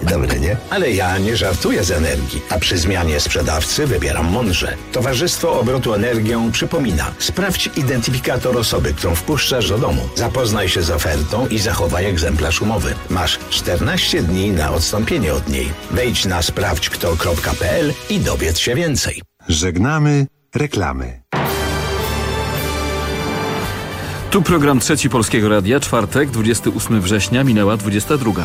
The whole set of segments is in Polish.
Dobre, nie? Ale ja nie żartuję z energii, a przy zmianie sprzedawcy wybieram mądrze. Towarzystwo Obrotu Energią przypomina: sprawdź identyfikator osoby, którą wpuszczasz do domu. Zapoznaj się z ofertą i zachowaj egzemplarz umowy. Masz 14 dni na odstąpienie od niej. Wejdź na sprawdźkto.pl i dowiedz się więcej. Żegnamy reklamy. Tu program Trzeci Polskiego Radia, czwartek, 28 września, minęła 22.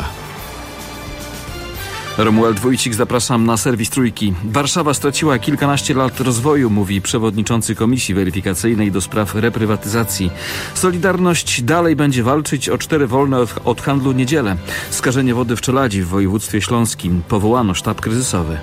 Romuald Wójcik, zapraszam na serwis Trójki. Warszawa straciła kilkanaście lat rozwoju, mówi przewodniczący Komisji Weryfikacyjnej do spraw reprywatyzacji. Solidarność dalej będzie walczyć o 4 wolne od handlu niedziele. Skażenie wody w Czeladzi w województwie śląskim. Powołano sztab kryzysowy.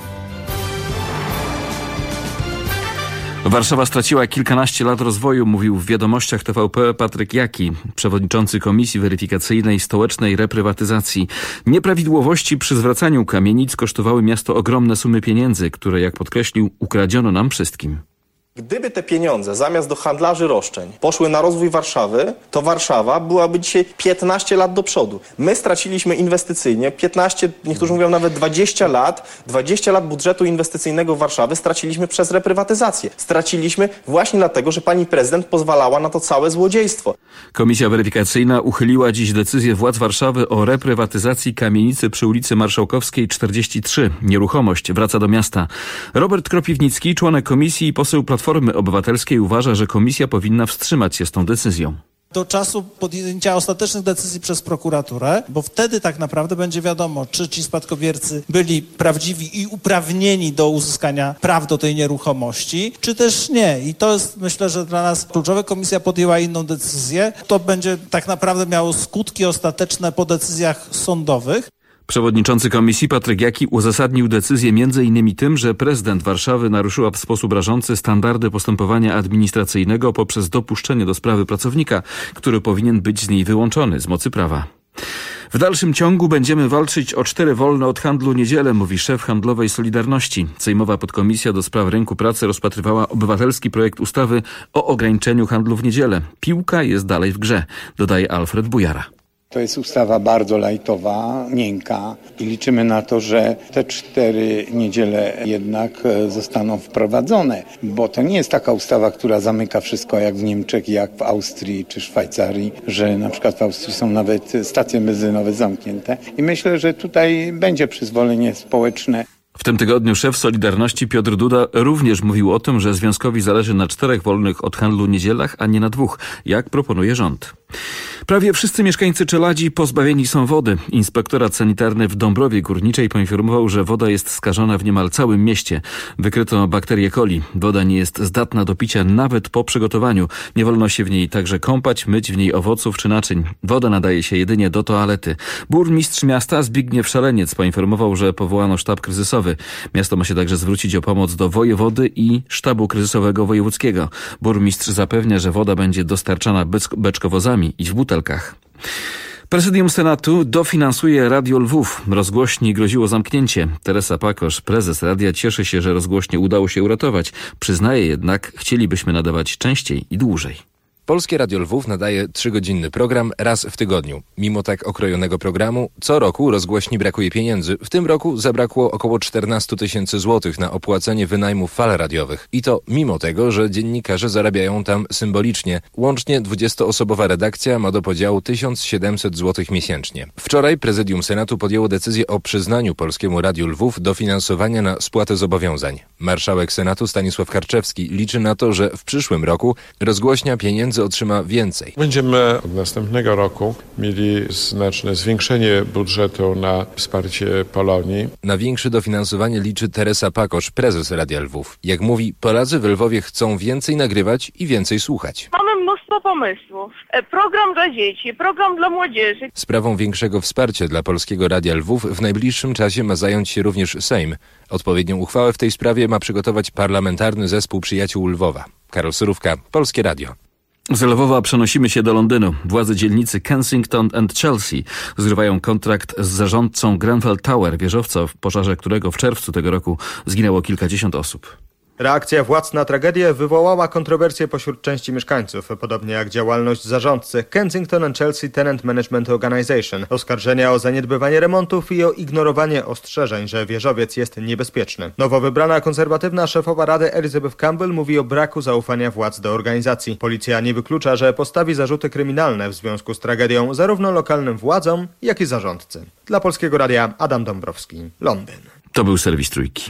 Warszawa straciła kilkanaście lat rozwoju, mówił w Wiadomościach TVP Patryk Jaki, przewodniczący Komisji Weryfikacyjnej Stołecznej Reprywatyzacji. Nieprawidłowości przy zwracaniu kamienic kosztowały miasto ogromne sumy pieniędzy, które, jak podkreślił, ukradziono nam wszystkim. Gdyby te pieniądze zamiast do handlarzy roszczeń poszły na rozwój Warszawy, to Warszawa byłaby dzisiaj 15 lat do przodu. My straciliśmy inwestycyjnie 15, niektórzy mówią nawet 20 lat budżetu inwestycyjnego Warszawy straciliśmy przez reprywatyzację. Straciliśmy właśnie dlatego, że pani prezydent pozwalała na to całe złodziejstwo. Komisja Weryfikacyjna uchyliła dziś decyzję władz Warszawy o reprywatyzacji kamienicy przy ulicy Marszałkowskiej 43. Nieruchomość wraca do miasta. Robert Kropiwnicki, członek komisji i poseł Platformy Obywatelskiej, uważa, że komisja powinna wstrzymać się z tą decyzją. Do czasu podjęcia ostatecznych decyzji przez prokuraturę, bo wtedy tak naprawdę będzie wiadomo, czy ci spadkobiercy byli prawdziwi i uprawnieni do uzyskania praw do tej nieruchomości, czy też nie. I to jest, myślę, że dla nas kluczowe. Komisja podjęła inną decyzję. To będzie tak naprawdę miało skutki ostateczne po decyzjach sądowych. Przewodniczący komisji Patryk Jaki uzasadnił decyzję m.in. tym, że prezydent Warszawy naruszyła w sposób rażący standardy postępowania administracyjnego poprzez dopuszczenie do sprawy pracownika, który powinien być z niej wyłączony z mocy prawa. W dalszym ciągu będziemy walczyć o 4 wolne od handlu niedziele, mówi szef handlowej Solidarności. Sejmowa podkomisja do spraw rynku pracy rozpatrywała obywatelski projekt ustawy o ograniczeniu handlu w niedzielę. Piłka jest dalej w grze, dodaje Alfred Bujara. To jest ustawa bardzo lajtowa, miękka i liczymy na to, że te 4 niedziele jednak zostaną wprowadzone, bo to nie jest taka ustawa, która zamyka wszystko jak w Niemczech, jak w Austrii czy Szwajcarii, że na przykład w Austrii są nawet stacje benzynowe zamknięte i myślę, że tutaj będzie przyzwolenie społeczne. W tym tygodniu szef Solidarności Piotr Duda również mówił o tym, że związkowi zależy na 4 wolnych od handlu niedzielach, a nie na 2, jak proponuje rząd. Prawie wszyscy mieszkańcy Czeladzi pozbawieni są wody. Inspektorat sanitarny w Dąbrowie Górniczej poinformował, że woda jest skażona w niemal całym mieście. Wykryto bakterię coli. Woda nie jest zdatna do picia nawet po przygotowaniu. Nie wolno się w niej także kąpać, myć w niej owoców czy naczyń. Woda nadaje się jedynie do toalety. Burmistrz miasta Zbigniew Szaleniec poinformował, że powołano sztab kryzysowy. Miasto ma się także zwrócić o pomoc do wojewody i sztabu kryzysowego wojewódzkiego. Burmistrz zapewnia, że woda będzie dostarczana beczkowozami i w butelkach. Prezydium Senatu dofinansuje Radio Lwów. Rozgłośni groziło zamknięcie. Teresa Pakosz, prezes radia, cieszy się, że rozgłośnie udało się uratować. Przyznaje jednak, chcielibyśmy nadawać częściej i dłużej. Polskie Radio Lwów nadaje 3-godzinny program raz w tygodniu. Mimo tak okrojonego programu, co roku rozgłośni brakuje pieniędzy. W tym roku zabrakło około 14 000 złotych na opłacenie wynajmu fal radiowych. I to mimo tego, że dziennikarze zarabiają tam symbolicznie. Łącznie 20-osobowa redakcja ma do podziału 1700 zł miesięcznie. Wczoraj Prezydium Senatu podjęło decyzję o przyznaniu Polskiemu Radiu Lwów dofinansowania na spłatę zobowiązań. Marszałek Senatu Stanisław Karczewski liczy na to, że w przyszłym roku rozgłośnia pieniędzy otrzyma więcej. Będziemy od następnego roku mieli znaczne zwiększenie budżetu na wsparcie Polonii. Na większe dofinansowanie liczy Teresa Pakosz, prezes Radia Lwów. Jak mówi, Polacy w Lwowie chcą więcej nagrywać i więcej słuchać. Mamy mnóstwo pomysłów. Program dla dzieci, program dla młodzieży. Sprawą większego wsparcia dla Polskiego Radia Lwów w najbliższym czasie ma zająć się również Sejm. Odpowiednią uchwałę w tej sprawie ma przygotować Parlamentarny Zespół Przyjaciół Lwowa. Karol Surówka, Polskie Radio. Z Lwowa przenosimy się do Londynu. Władze dzielnicy Kensington and Chelsea zgrywają kontrakt z zarządcą Grenfell Tower, wieżowca, w pożarze którego w czerwcu tego roku zginęło kilkadziesiąt osób. Reakcja władz na tragedię wywołała kontrowersje pośród części mieszkańców, podobnie jak działalność zarządcy Kensington and Chelsea Tenant Management Organization, oskarżenia o zaniedbywanie remontów i o ignorowanie ostrzeżeń, że wieżowiec jest niebezpieczny. Nowo wybrana konserwatywna szefowa Rady Elizabeth Campbell mówi o braku zaufania władz do organizacji. Policja nie wyklucza, że postawi zarzuty kryminalne w związku z tragedią zarówno lokalnym władzom, jak i zarządcy. Dla Polskiego Radia Adam Dąbrowski, Londyn. To był serwis Trójki.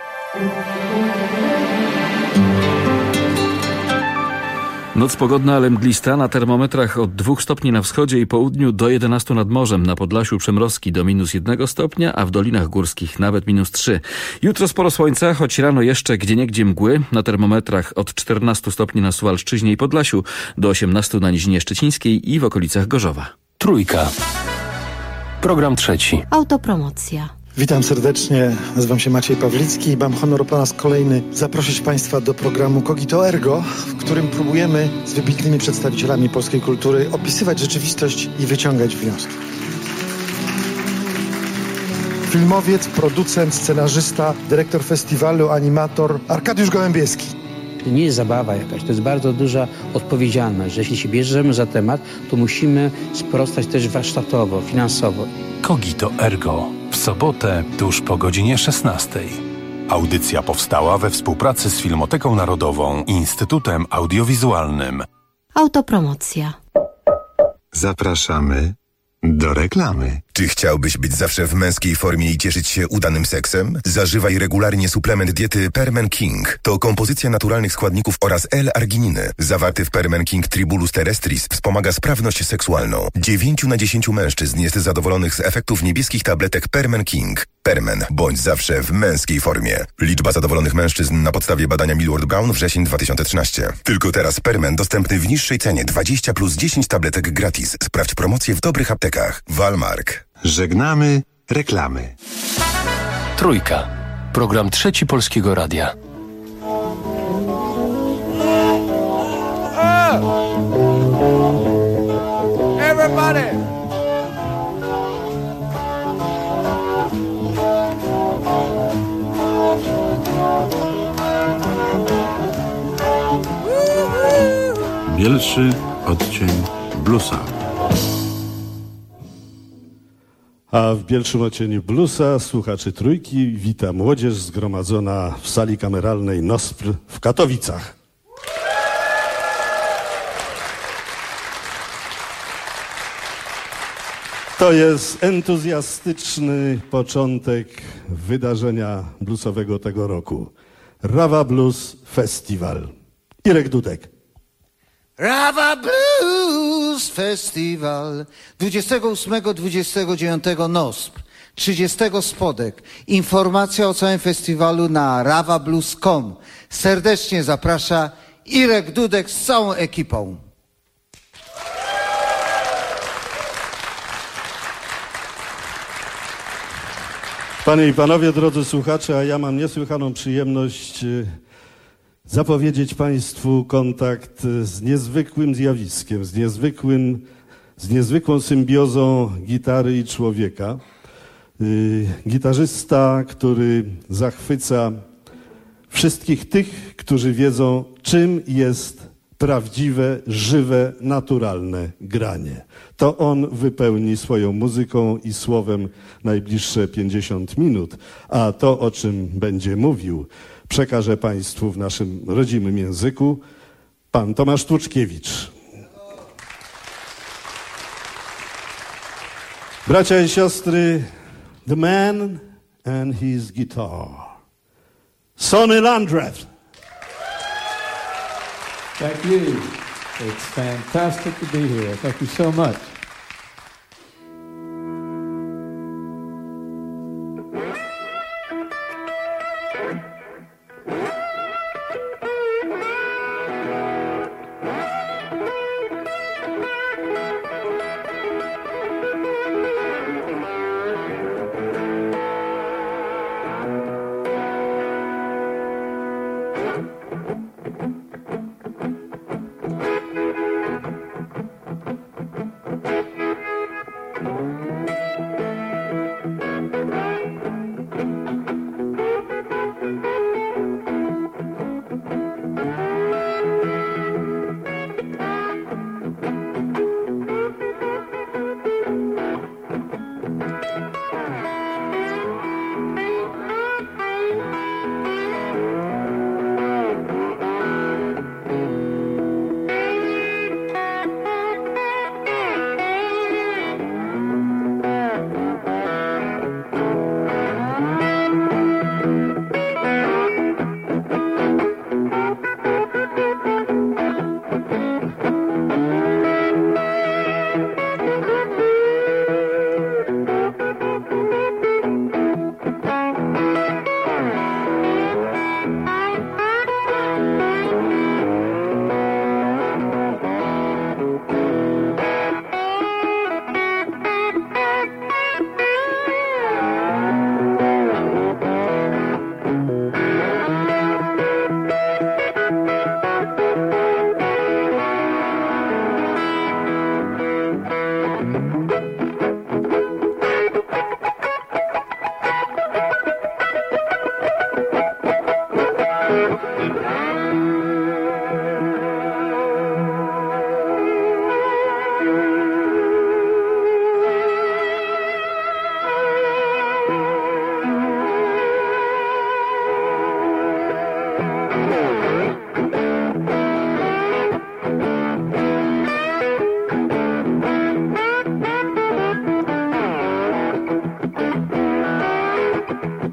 Noc pogodna, ale mglista, na termometrach od 2 stopni na wschodzie i południu do 11 nad morzem. Na Podlasiu przymrozki do -1 stopnia, a w dolinach górskich nawet -3. Jutro sporo słońca, choć rano jeszcze gdzieniegdzie mgły. Na termometrach od 14 stopni na Suwalszczyźnie i Podlasiu do 18 na Nizinie Szczecińskiej i w okolicach Gorzowa. Trójka. Program trzeci. Autopromocja. Witam serdecznie, nazywam się Maciej Pawlicki i mam honor po raz kolejny zaprosić Państwa do programu Cogito Ergo, w którym próbujemy z wybitnymi przedstawicielami polskiej kultury opisywać rzeczywistość i wyciągać wnioski. Filmowiec, producent, scenarzysta, dyrektor festiwalu, animator Arkadiusz Gołębieski. To nie jest zabawa jakaś, to jest bardzo duża odpowiedzialność, że jeśli się bierzemy za temat, to musimy sprostać też warsztatowo, finansowo. Cogito Ergo. W sobotę tuż po godzinie 16. Audycja powstała we współpracy z Filmoteką Narodową i Instytutem Audiowizualnym. Autopromocja. Zapraszamy do reklamy. Czy chciałbyś być zawsze w męskiej formie i cieszyć się udanym seksem? Zażywaj regularnie suplement diety Permen King. To kompozycja naturalnych składników oraz L-argininy. Zawarty w Permen King Tribulus terrestris wspomaga sprawność seksualną. 9 na 10 mężczyzn jest zadowolonych z efektów niebieskich tabletek Permen King. Permen. Bądź zawsze w męskiej formie. Liczba zadowolonych mężczyzn na podstawie badania Millward Brown wrzesień 2013. Tylko teraz Permen dostępny w niższej cenie 20 plus 10 tabletek gratis. Sprawdź promocję w dobrych aptekach. Walmark. Żegnamy reklamy. Trójka. Program trzeci Polskiego Radia. Everybody! Bielszy odcień bluesa. A w bielszym odcieniu bluesa słuchaczy Trójki wita młodzież zgromadzona w sali kameralnej NOSPR w Katowicach. To jest entuzjastyczny początek wydarzenia bluesowego tego roku. Rawa Blues Festival. Irek Dudek. Rawa Blues Festival 28-29 NOSPR, 30 Spodek. Informacja o całym festiwalu na rawablues.com. Serdecznie zaprasza Irek Dudek z całą ekipą. Panie i panowie, drodzy słuchacze, a ja mam niesłychaną przyjemność zapowiedzieć państwu kontakt z niezwykłym zjawiskiem, z niezwykłą symbiozą gitary i człowieka. Gitarzysta, który zachwyca wszystkich tych, którzy wiedzą, czym jest prawdziwe, żywe, naturalne granie. To on wypełni swoją muzyką i słowem najbliższe 50 minut, a to, o czym będzie mówił, przekażę państwu w naszym rodzimym języku pan Tomasz Tłuczkiewicz. Bracia i siostry, The Man and His Guitar. Sonny Landreth. Thank you. It's fantastic to be here. Thank you so much.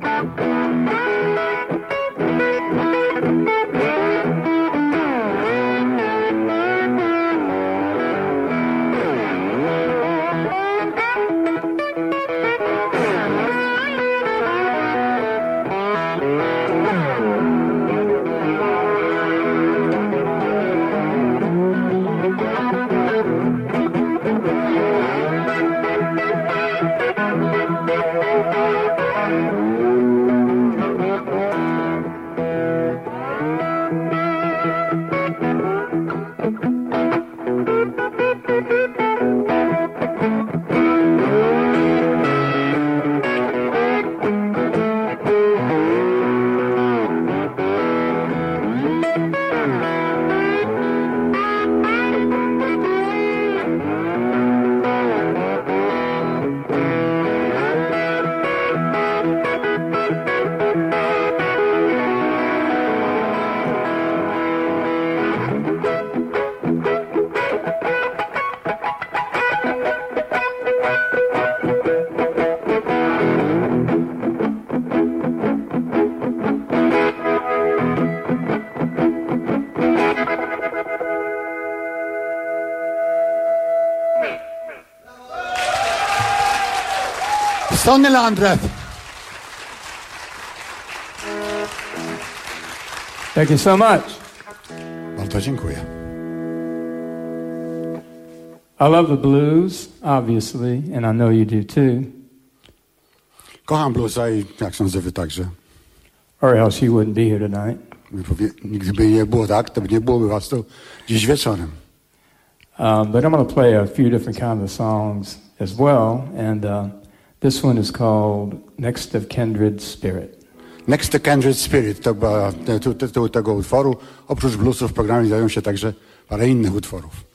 Sonnelandrep. Thank you so much. Bardzo dziękuję. I love the blues, obviously, and I know you do too. Kocham bluesa i jak sądzę wy także. Or else you wouldn't be here tonight. Gdyby nie było tak, to nie byłoby was tu dziś wieczorem. But I'm going to play a few different kinds of songs as well, and this one is called Next of Kindred Spirit. Next of Kindred Spirit to była tytuł tego utworu. Oprócz bluesów w programie znajdują się także parę innych utworów.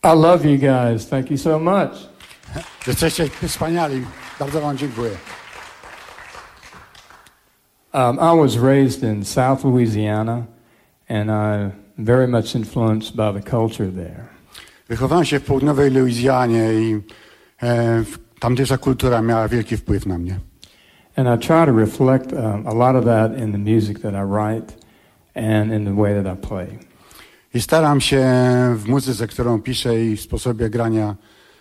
I love you guys. Thank you so much. Jesteście wspaniali. Bardzo wam dziękuję. I was raised in South Louisiana and I'm very much influenced by the culture there. Wychowałem się w południowej Luizjanie i tamtejsza kultura miała wielki wpływ na mnie. And I try to reflect a lot of that in the music that I write and in the way that I play. I staram się w muzyce, którą piszę i w sposobie grania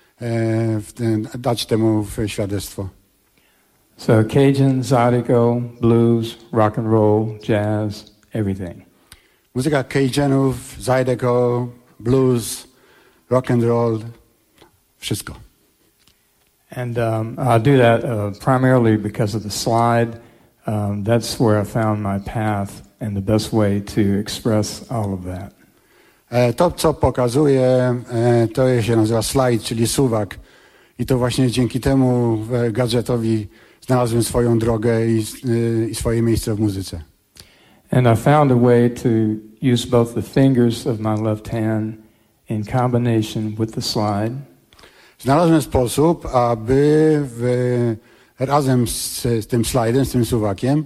dać temu świadectwo. So Cajun, Zydeco, blues, rock and roll, jazz, everything. Muzyka Cajunów, Zydeco, blues, rock and roll, wszystko. And I do that primarily because of the slide. That's where I found my path and the best way to express all of that. To, co pokazuję, to się nazywa slajd, czyli suwak. I to właśnie dzięki temu gadżetowi znalazłem swoją drogę i swoje miejsce w muzyce. And I found a way to use both the fingers of my left hand in combination with the slide. Znalazłem sposób, aby razem z tym slajdem, z tym suwakiem,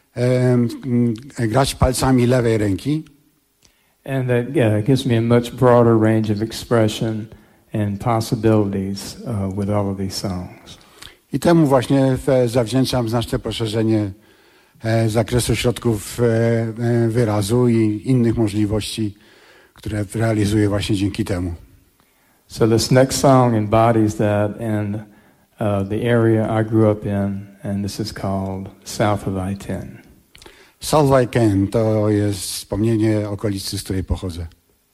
grać palcami lewej ręki. And that gives me a much broader range of expression and possibilities with all of these songs. I temu właśnie zawdzięczam znaczne poszerzenie zakresu środków wyrazu i innych możliwości, które realizuję właśnie dzięki temu. So this next song embodies that and the area I grew up in, and this is called South of I-10. South of I-10 to jest wspomnienie okolicy, z której pochodzę.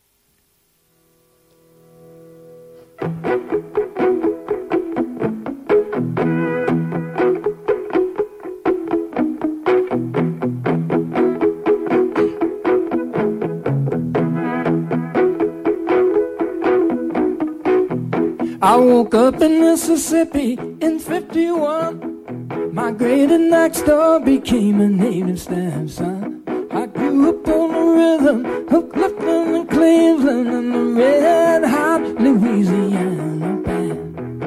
I woke up in Mississippi in 51. Migrated next door, became a native stepson. I grew up on the rhythm of Clifton and Cleveland and the red hot Louisiana band.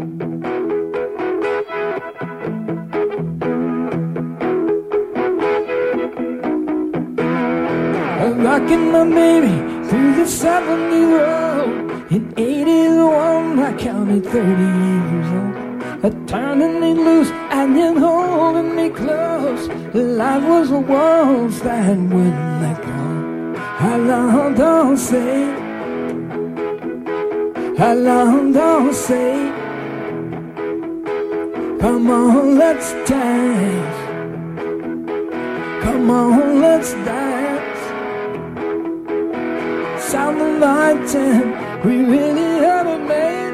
Rocking my baby through the 70 world. In 81 I counted 30 years old. Turning me loose and then holding me close. Life was a waltz that wouldn't let go. How long don't say, how long don't say. Come on, let's dance. Come on, let's dance. Sound the lights and we really had it made.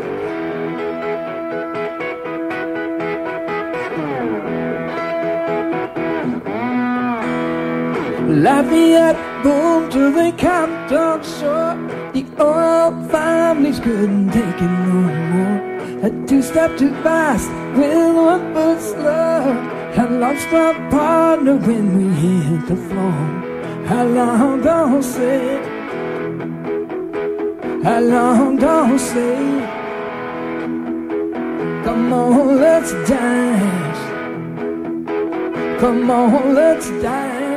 Lafayette boomed to the Compton shore. The oil families couldn't take it no more. A two-step too fast with one foot slow. I lost our partner when we hit the floor. How long don't say, how long don't say. Come on, let's dance. Come on, let's dance.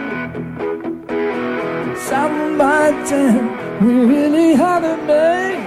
South by 10, we really had it made.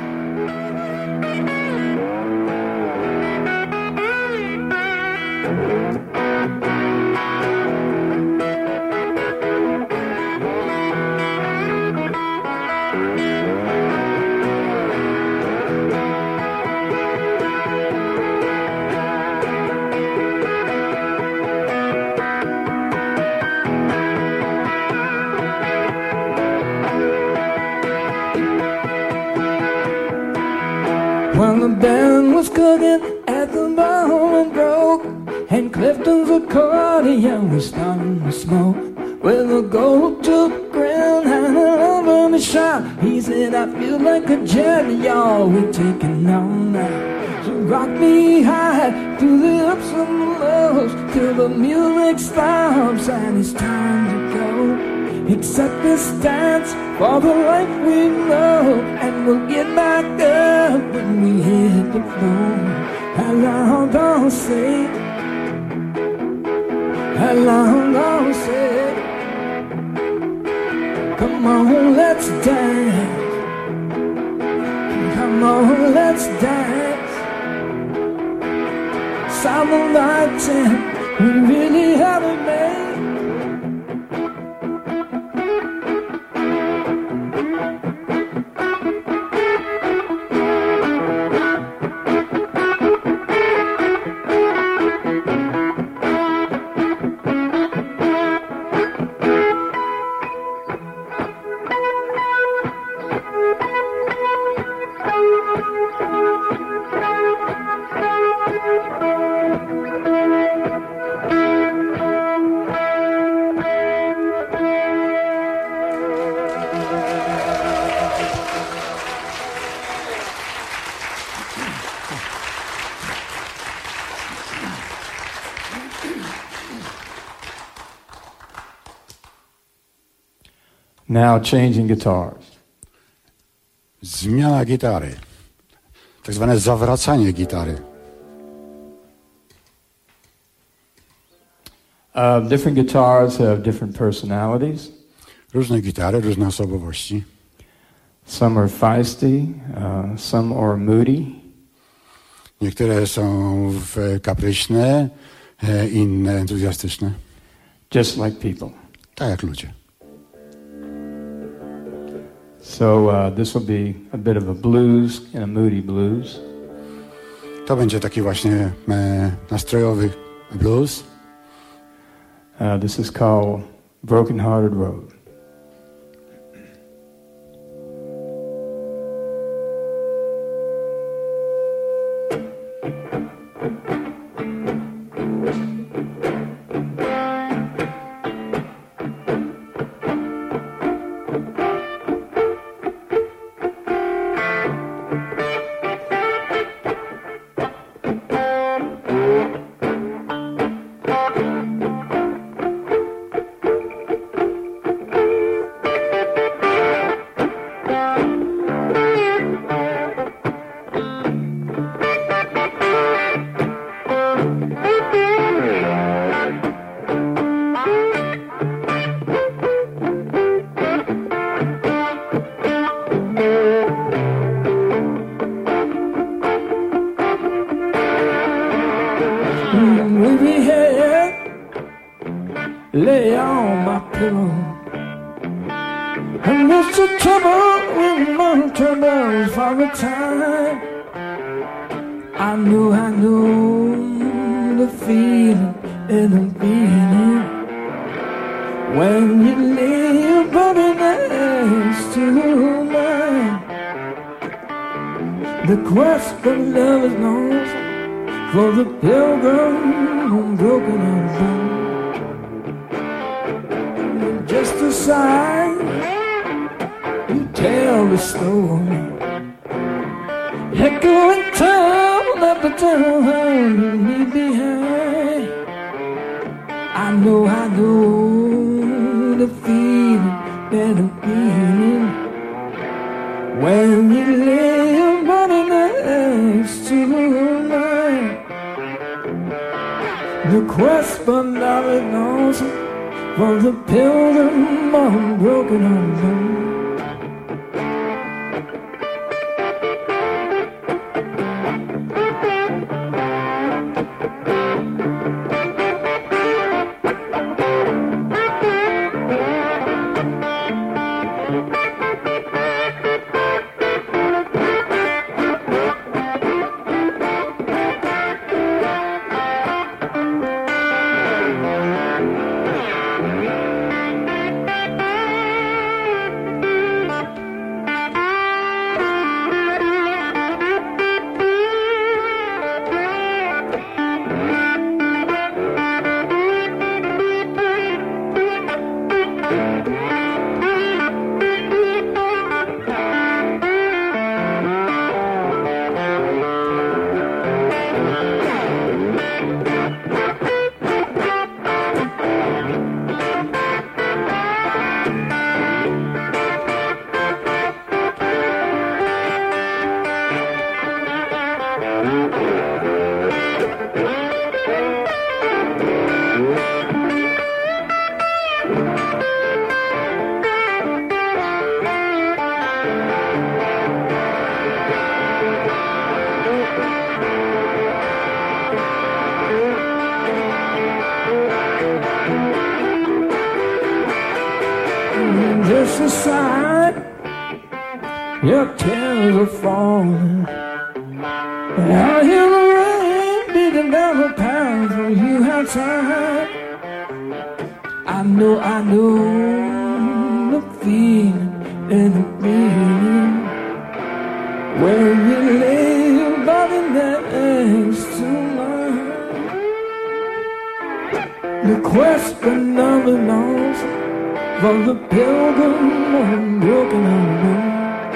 When the band was cooking at the moment broke, and Clifton's accordion was starting to smoke. With a gold tooth grin and an over me shot, he said, I feel like a jet, y'all, we're taking on now. So rock me high through the ups and the lows, till the music stops and it's time to go. Accept this dance for the life we know, and we'll get back up when we hit the floor. Alors danser, alors danser. Come on, let's dance. Come on, let's dance. Sound like 10, we really haven't made. Now changing guitars. Zmiana gitary. Tak zwane zawracanie gitary. Different guitars have different personalities. Różne gitary, różne osobowości. Some are feisty, some are moody. Niektóre są kapryśne, inne entuzjastyczne. Just like people. Tak jak ludzie. So this will be a bit of a blues and a moody blues. To będzie taki właśnie nastrojowy blues. This is called Broken Hearted Road. Lay on my pillow, and it's the trouble with my troubles for the time. I know the feeling and the feeling when you lay your body next to mine. The quest for love is lost for the pilgrim on broken hearts. Just a sign, you tell the story, echoing town after town you leave behind. I know the feeling and the feeling when you lay your body next to mine. The quest for love is lonesome for the pilgrim on broken hearts. just a sign your tears are falling. And I hear the rain beating down the path for you outside. I know the feeling and the feeling where you lay your body next to mine. The quest for love belongs for the pilgrim on broken heart.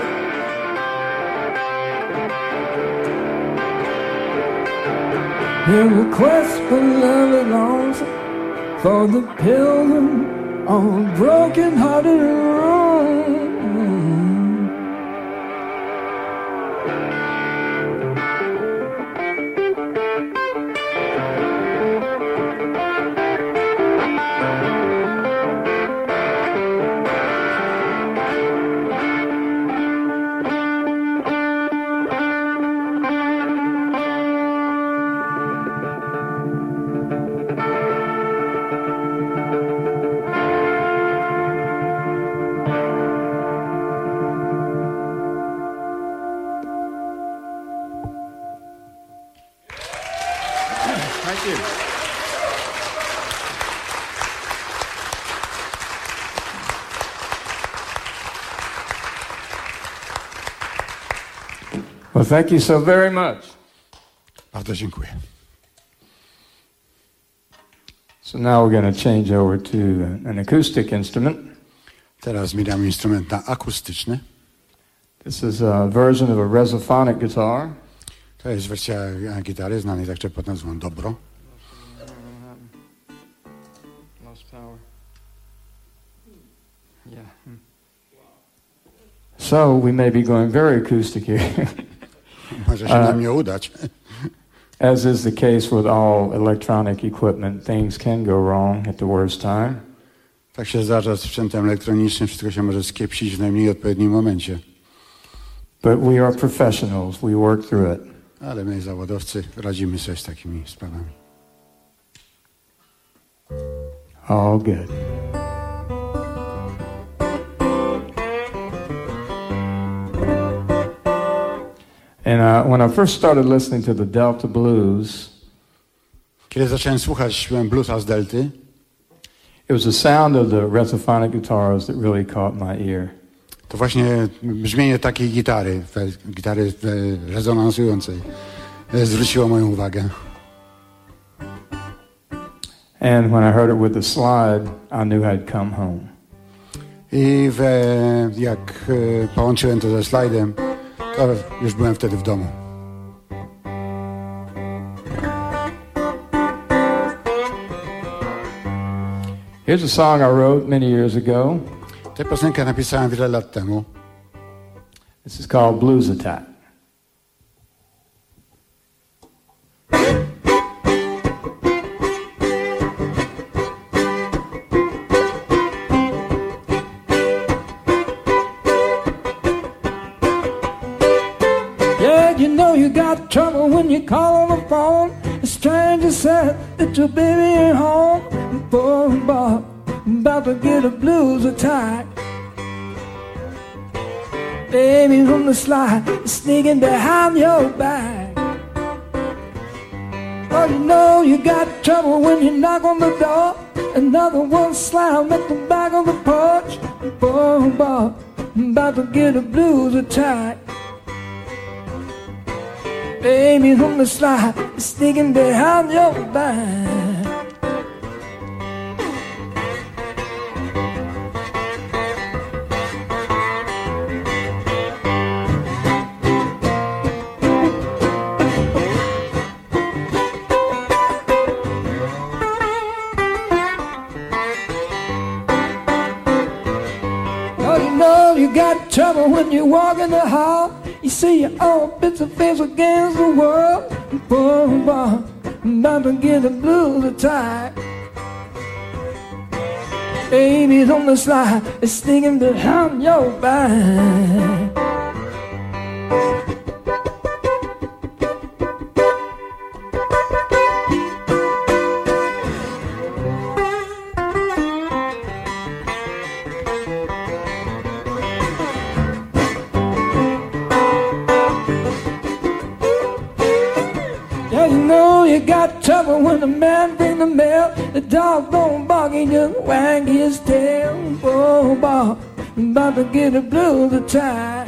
The quest for love belongs for the pilgrim on broken-hearted road. Thank you. Well, thank you so very much. Bardzo dziękuję. So now we're going to change over to an acoustic instrument. Teraz zmieniamy instrument na akustyczny. This is a version of a resophonic guitar. To jest wersja gitary znanej także pod nazwą dobro. So we may be going very acoustic here. Może się nam nie udać. As is the case with all electronic equipment, things can go wrong at the worst time. Tak się zdarza z sprzętem elektronicznym, wszystko się może skiepsić w najmniej odpowiednim momencie. But we are professionals, we work through it. Ale my, zawodowcy, radzimy sobie z takimi sprawami. All good. And when I first started listening to the Delta Blues, kiedy zacząłem słuchać bluesa z Delty, it was the sound of the resophonic guitars that really caught my ear. To właśnie brzmienie takiej gitary rezonansującej zwróciło moją uwagę. And when I heard it with the slide, I knew I'd come home. I jak połączyłem to ze slajdem, to już byłem wtedy w domu. Here's a song I wrote many years ago. Tę piosenkę napisałem wiele lat temu. This is called Blues Attack. Yeah, you know you got trouble when you call on the phone. A stranger said that your baby ain't home. Poor Bob, about to get a blues attack. Baby from the slide, sneaking behind your back. Oh, you know you got trouble when you knock on the door. Another one slam at the back of the porch. Poor Bob, about to get a blues attack. Baby from the slide, sneaking behind your back. Trouble when you walk in the hall, you see your own bits of face against the world. Poor boy, about to get a blues attack. Baby's on the slide, it's sneaking behind your back. trouble when the man bring the mail. The dog don't bark, he just wag his tail. Oh, Bob, I'm about to get a blue to tie.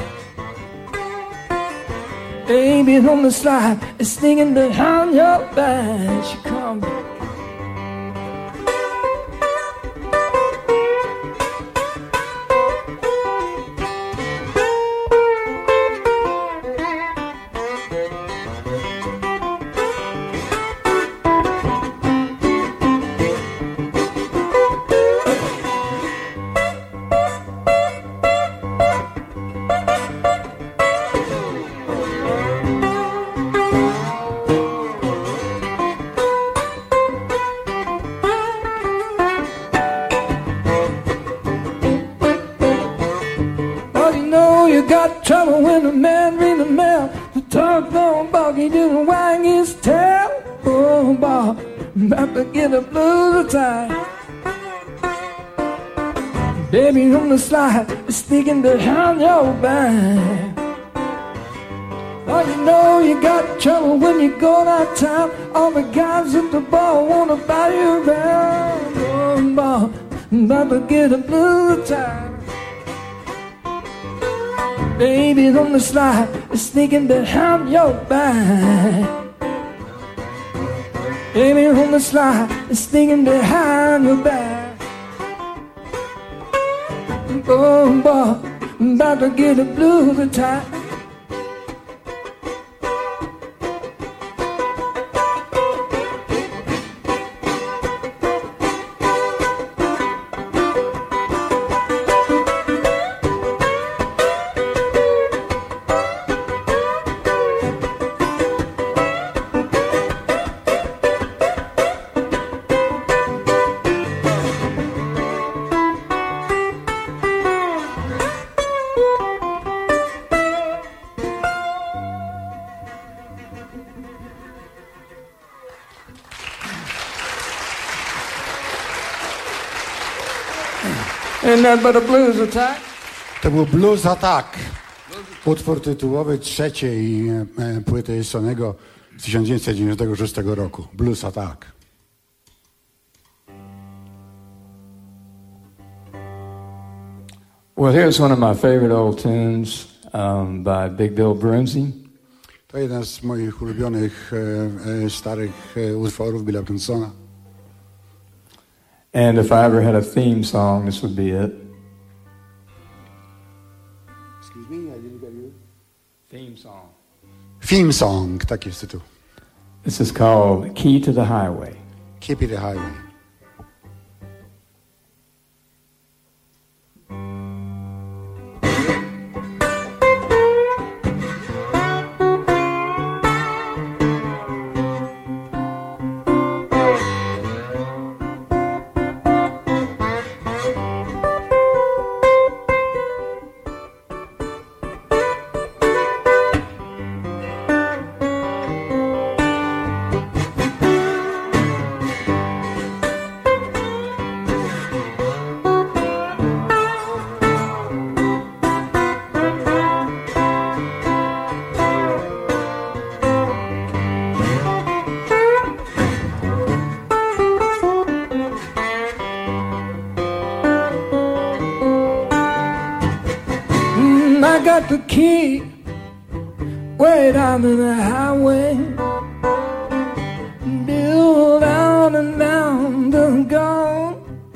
Baby on the slide, it's stinging behind your back. She come. Trouble when the man ring the mail. The dog don't bark, he didn't wag his tail. Oh, Bob, I'm about to get a blue tie. Baby on the slide, it's sneaking behind your back. Oh, you know you got trouble when you go out town. All the guys at the bar wanna buy you around. Oh, Bob, I'm about to get a blue tie. Baby on the slide, it's sneaking behind your back. Baby on the slide, it's sneaking behind your back. Oh, boy, I'm about to get a blue tie. Ain't that but a blues attack? To był Blues Attack, utwór tytułowy trzeciej płyty Sonnego z 1996 roku. Blues Attack. Well, here's one of my favorite old tunes by Big Bill Broomsey. To jeden z moich ulubionych starych utworów Billa Bromsona. And if I ever had a theme song, this would be it. Excuse me, I didn't get you. Theme song. Theme song, taki jest tytuł. This is called Key to the Highway. Key to the Highway. Got the key way down to the highway, Bill down and down the gone.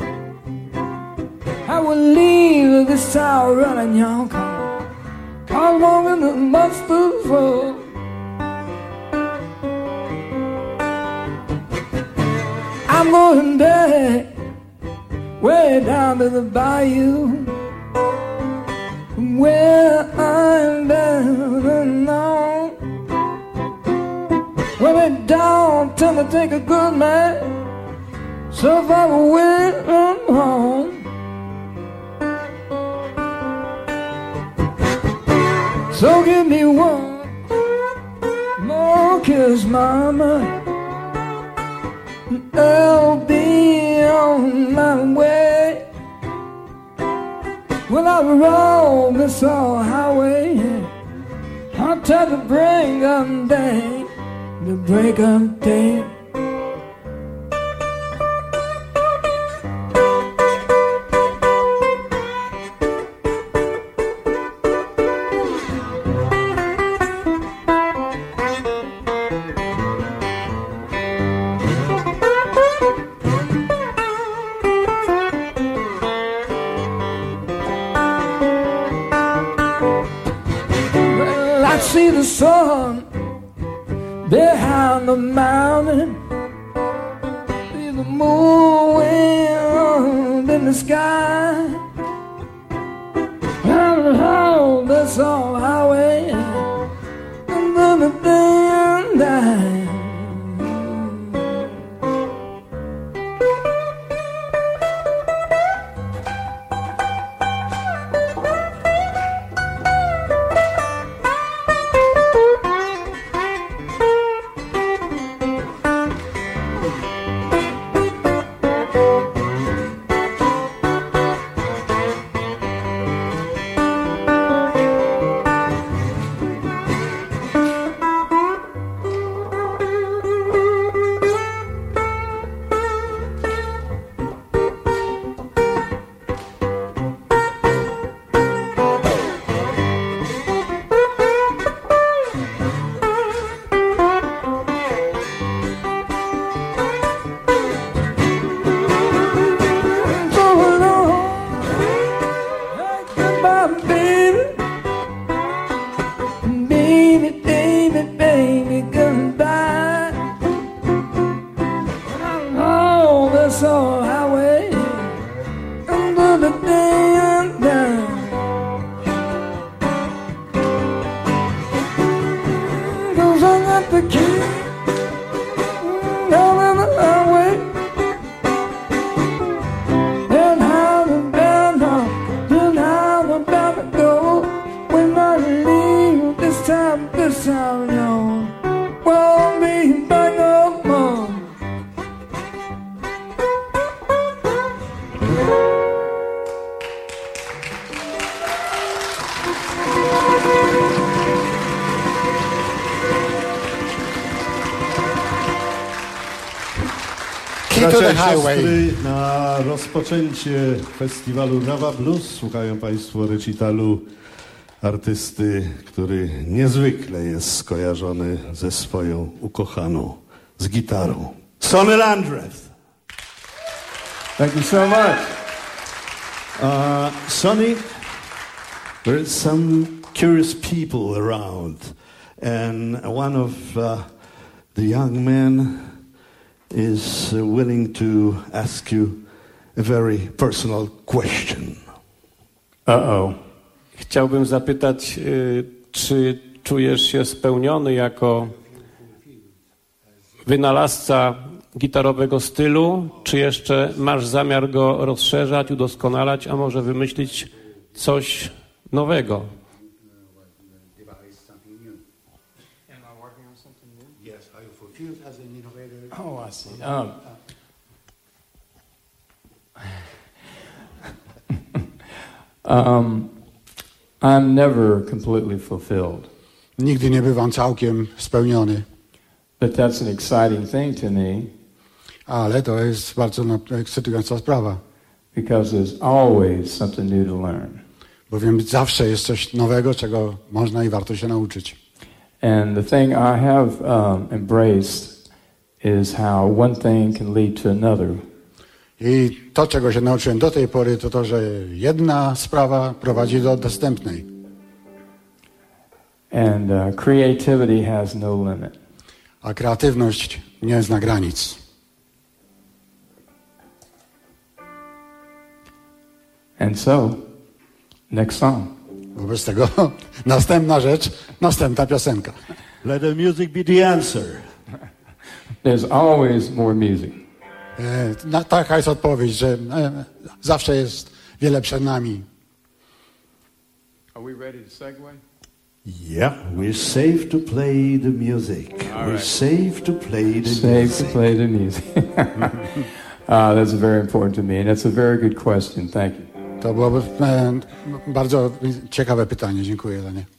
I will leave this town running your car, call along in the mustard road. I'm going back way down to the bayou, where I'm down and on. When it don't tell me take a good man, so far away from home. So give me one more kiss, mama, and I'll be on my way. When I roll this old highway, I'll tell the break of day, the break of day. see the sun behind the mountain, see the moon wind in the sky. Oh, that's all highway under the day and night. Bracia i siostry, na rozpoczęcie festiwalu Rawa Blues słuchają Państwo recitalu artysty, który niezwykle jest skojarzony ze swoją ukochaną, z gitarą. Sonny Landreth. Thank you so much. Sonny, there is some curious people around, and one of the young men is willing to ask you a very personal question. Chciałbym zapytać, czy czujesz się spełniony jako wynalazca gitarowego stylu, czy jeszcze masz zamiar go rozszerzać, udoskonalać, a może wymyślić coś nowego? Oh, I see. I'm never completely fulfilled. Nigdy nie bywam całkiem spełniony. But that's an exciting thing to me. Ale to jest bardzo ekscytująca sprawa. Because there's always something new to learn. Bowiem zawsze jest coś nowego, czego można i warto się nauczyć. And the thing I have embraced is how one thing can lead to another. I to, czego się nauczyłem do tej pory, to to, że jedna sprawa prowadzi do następnej. And creativity has no limit. A kreatywność nie zna granic. And so, next song. Wobec tego następna rzecz, następna piosenka. Let the music be the answer. There's always more music. Taka jest odpowiedź, że zawsze jest wiele przed nami. Are we ready to segue? Yeah, we're safe to play the music. All we're right. safe to play the music. Safe to play the music. That's very important to me, and that's a very good question. Thank you. To byłoby bardzo ciekawe pytanie. Dziękuję za nie.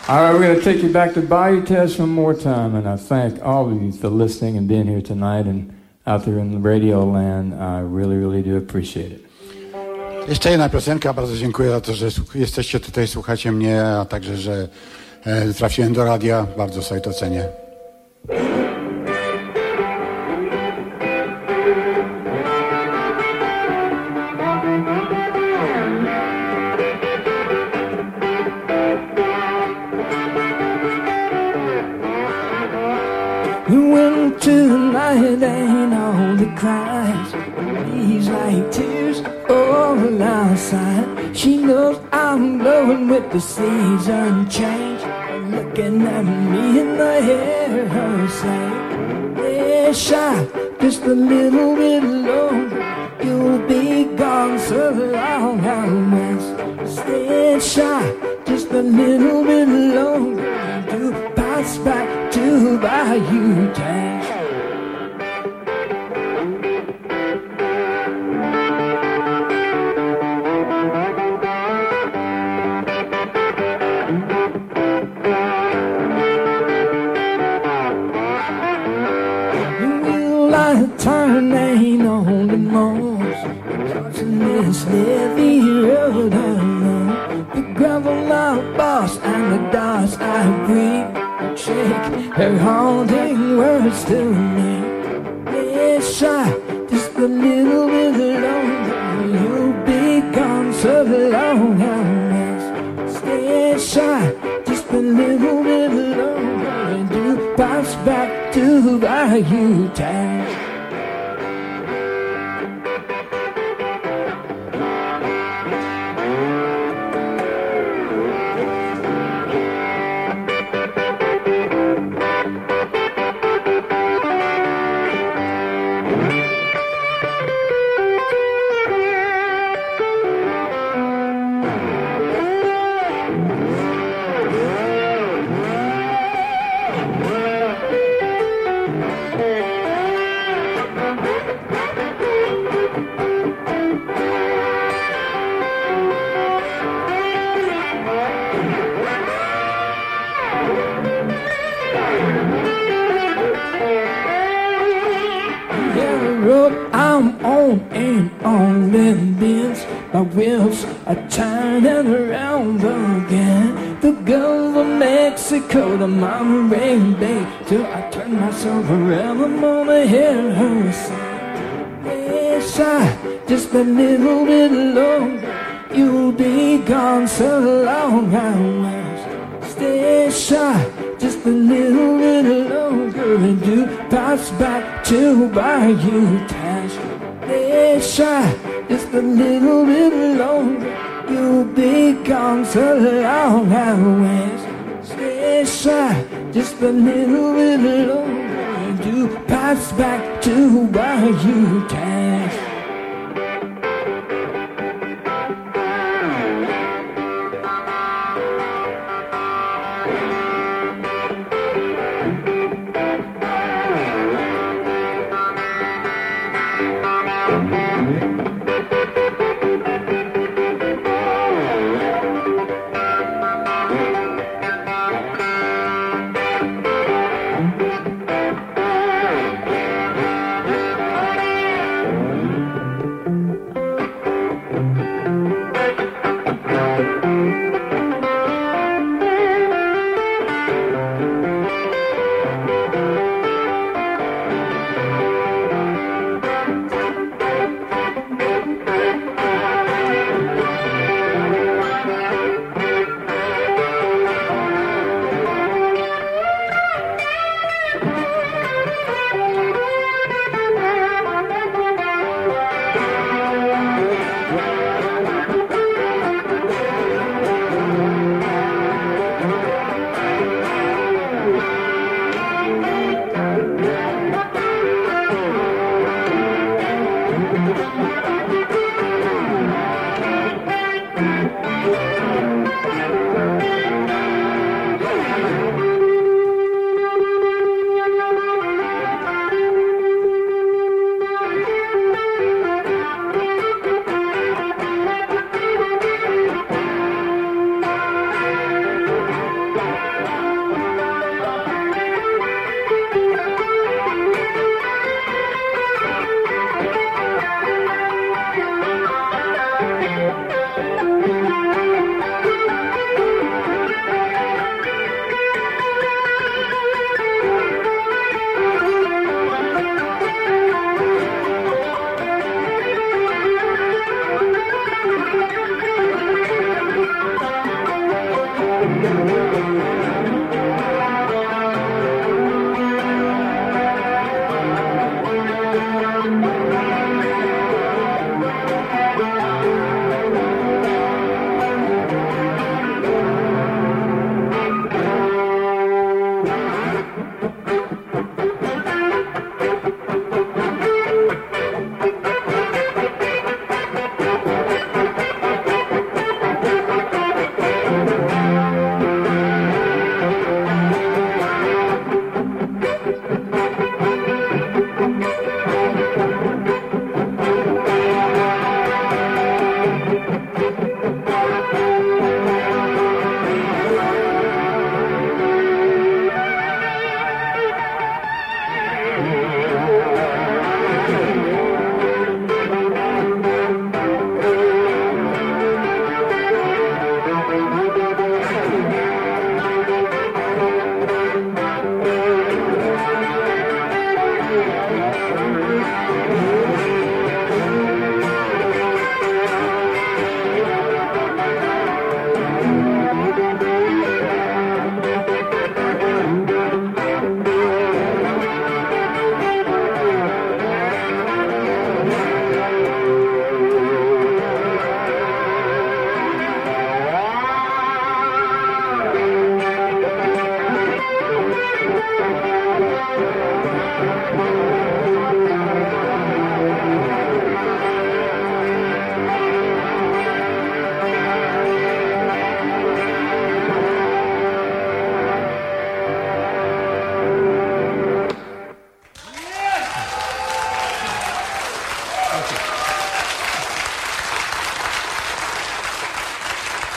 All right, we're going to take you back to Bayou Teche one more time, and I thank all of you for listening and being here tonight and out there in the radio land. I really, really do appreciate it. Jeszcze jedna piosenka. Bardzo dziękuję za to, że jesteście tutaj, słuchacie mnie, a także, że trafiłem do radia. Bardzo sobie to cenię. You went to the night and all the cries, these like tears all outside. She knows I'm blowing with the season change, looking at me in the hair her say, yeah, shy, just a little bit longer. You'll be gone so long out west. Stay shy, just a little bit longer. To pass back to Bayou Teche. Will I turn ain't on the most, crossing this heavy road alone. The gravel I boss and the dust I breathe shake her haunting words to me. It's shy, just a little bit longer. You'll be gone so long I must stay shy, just a little bit longer. And you pass back to Bayou Teche. I'm on and on them bends. My wheels are turning around again. The Gulf of Mexico, the Monterey Bay, till I turn myself around. I'm gonna hear her say, yes, just a little bit longer. You'll be gone so long I must stay shy, just a little bit longer. And you pass back to Bayou Teche. Stay shy, just a little bit longer. You'll be gone so long out west. Stay shy, just a little bit longer. And you pass back to Bayou Teche.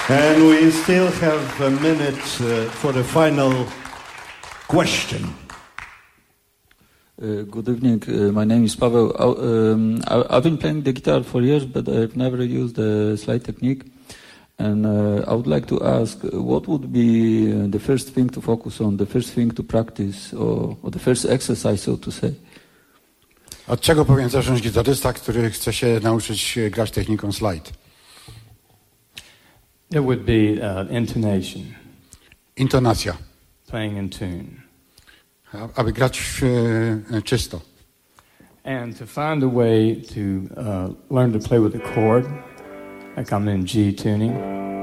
And we still have a minute for the final question. Good evening. My name is Paweł. I've been playing the guitar for years, but I've never used the slide technique. And I would like to ask, what would be the first thing to focus on, the first thing to practice, or the first exercise, so to say? Od czego powinien zacząć gitarysta, który chce się nauczyć grać techniką slide? It would be intonation. Intonacja. Playing in tune. Aby grać czysto. And to find a way to learn to play with a chord, like I'm in G tuning.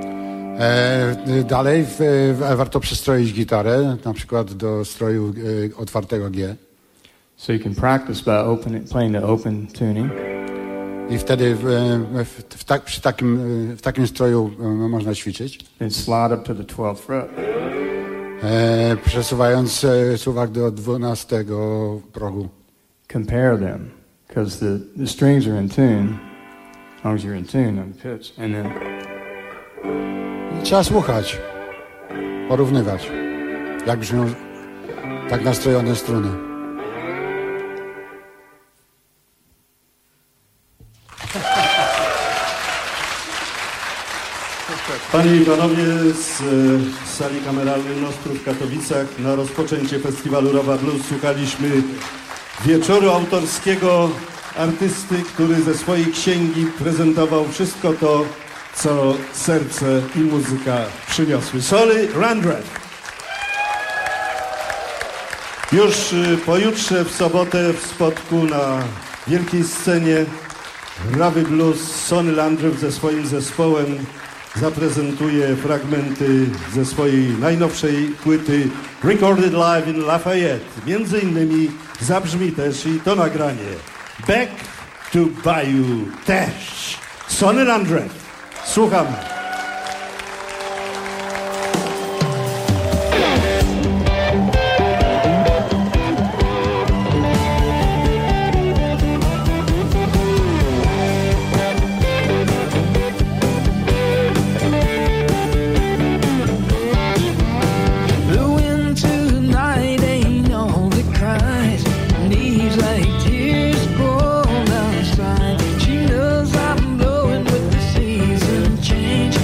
Dalej warto przestroić gitarę, na przykład do stroju otwartego G. So you can practice by playing the open tuning. I wtedy w takim stroju można ćwiczyć. And slide up to the 12th fret. Przesuwając suwak do 12 progu. Compare them, because the strings are in tune, as long as you're in tune on the pitch, and then. Trzeba słuchać, porównywać, jak brzmią tak nastrojone struny. Panie i panowie, z sali kameralnej Nostru w Katowicach na rozpoczęcie festiwalu Rawa Blues słuchaliśmy wieczoru autorskiego artysty, który ze swojej księgi prezentował wszystko to, co serce i muzyka przyniosły. Sonny Landreth. Już pojutrze w sobotę w Spodku na wielkiej scenie Rawy Blues Sonny Landreth ze swoim zespołem zaprezentuje fragmenty ze swojej najnowszej płyty Recorded Live in Lafayette. Między innymi zabrzmi też i to nagranie Back to Bayou Teche. Sonny Landreth. Słuchamy. Change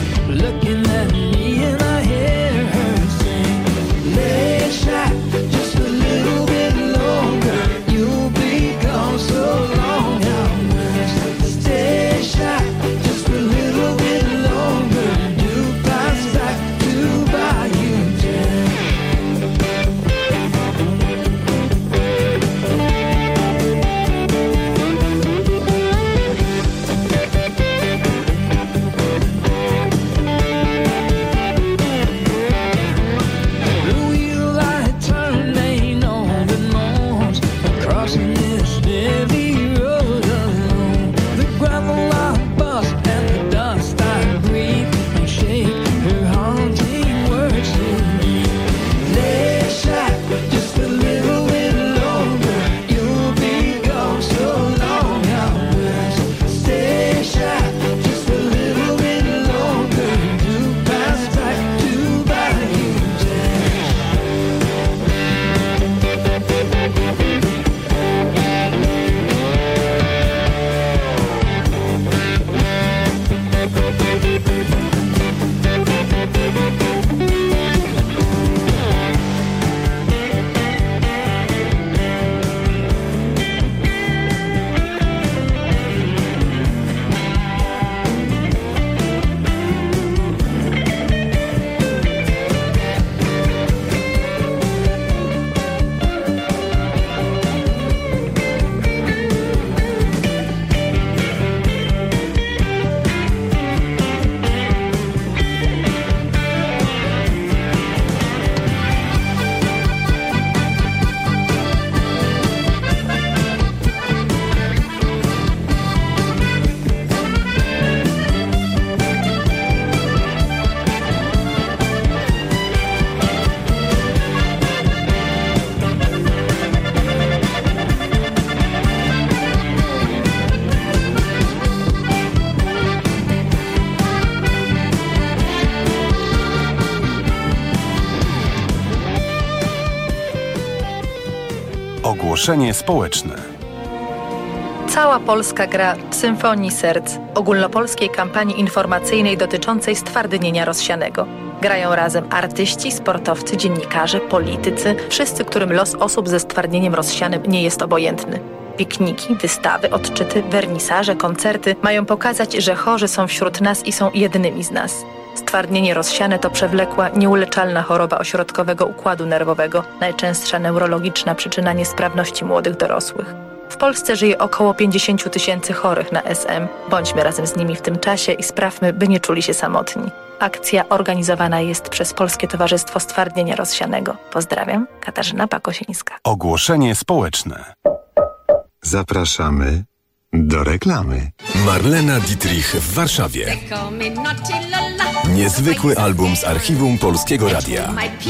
Ogłoszenie społeczne. Cała Polska gra w Symfonii Serc, ogólnopolskiej kampanii informacyjnej dotyczącej stwardnienia rozsianego. Grają razem artyści, sportowcy, dziennikarze, politycy, wszyscy, którym los osób ze stwardnieniem rozsianym nie jest obojętny. Pikniki, wystawy, odczyty, wernisaże, koncerty mają pokazać, że chorzy są wśród nas i są jednymi z nas. Stwardnienie rozsiane to przewlekła, nieuleczalna choroba ośrodkowego układu nerwowego, najczęstsza neurologiczna przyczyna niesprawności młodych dorosłych. W Polsce żyje około 50 000 chorych na SM. Bądźmy razem z nimi w tym czasie i sprawmy, by nie czuli się samotni. Akcja organizowana jest przez Polskie Towarzystwo Stwardnienia Rozsianego. Pozdrawiam, Katarzyna Pakosińska. Ogłoszenie społeczne. Zapraszamy do reklamy. Marlena Dietrich w Warszawie. Niezwykły album z archiwum Polskiego Radia.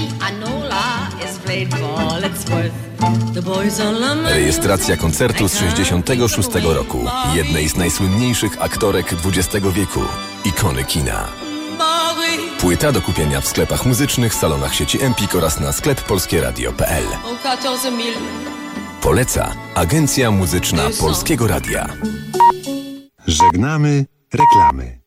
Rejestracja koncertu z 66 roku. Jednej z najsłynniejszych aktorek XX wieku. Ikony kina. Płyta do kupienia w sklepach muzycznych, salonach sieci Empik oraz na sklep polskieradio.pl. Poleca Agencja Muzyczna Polskiego Radia. Żegnamy reklamy.